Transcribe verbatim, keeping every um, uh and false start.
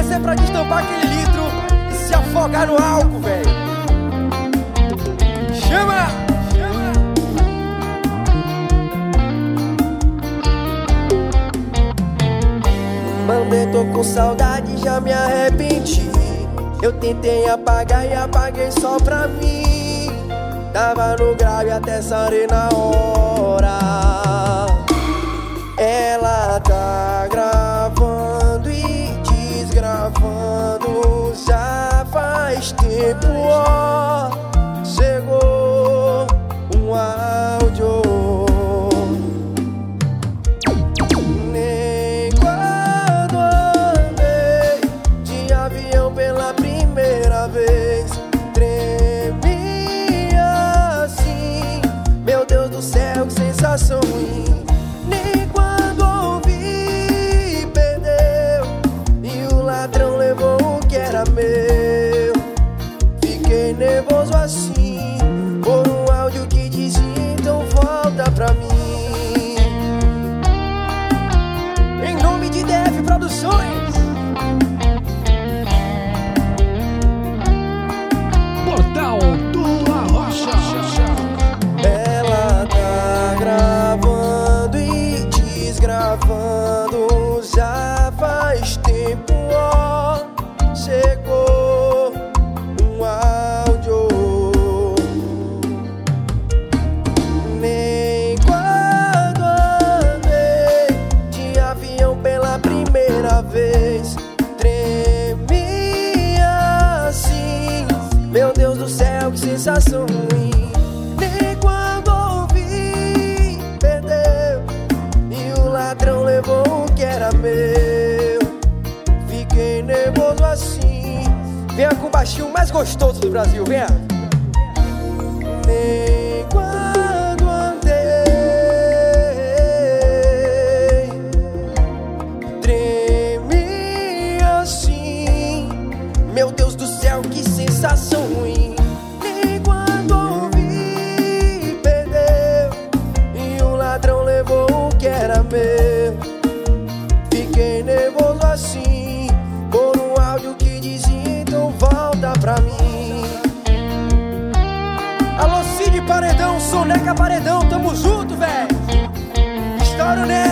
é pra destampar aquele litro e se afogar no álcool, velho. Chama! Chama! Mandei, tô com saudade, já me arrependi. Eu tentei apagar e apaguei só pra mim. Tava no grave até sarei na hora. Ela tá gravando e desgravando já faz tempo, ó. Chegou um áudio. Nem quando andei de avião pela primeira vez tremi assim. Meu Deus do céu, que sensação ruim. Nem quando ouvi, perdeu e o ladrão levou o que era meu. Fiquei nervoso assim por um áudio que dizia: então volta pra mim. Em nome de D F Produções, Portal do Arrocha. ela tá gravando e desgravando já faz tempo, ó. Chegou um áudio. Nem quando andei de avião pela primeira vez tremi assim. Meu Deus do céu, que sensação ruim. Nem quando ouvi, perdeu e o ladrão levou o que era meu. Fiquei nervoso assim. Venha com o baixinho mais gostoso do Brasil, venha. Nem quando andei tremi assim. Meu Deus do céu, que sensação ruim. Nem quando ouvi, perdeu e o ladrão levou o que era meu. Fiquei nervoso assim por um áudio que dizia: então volta pra mim. Alô, Cid Paredão, Soneca Paredão, tamo junto, velho. Estouro, né?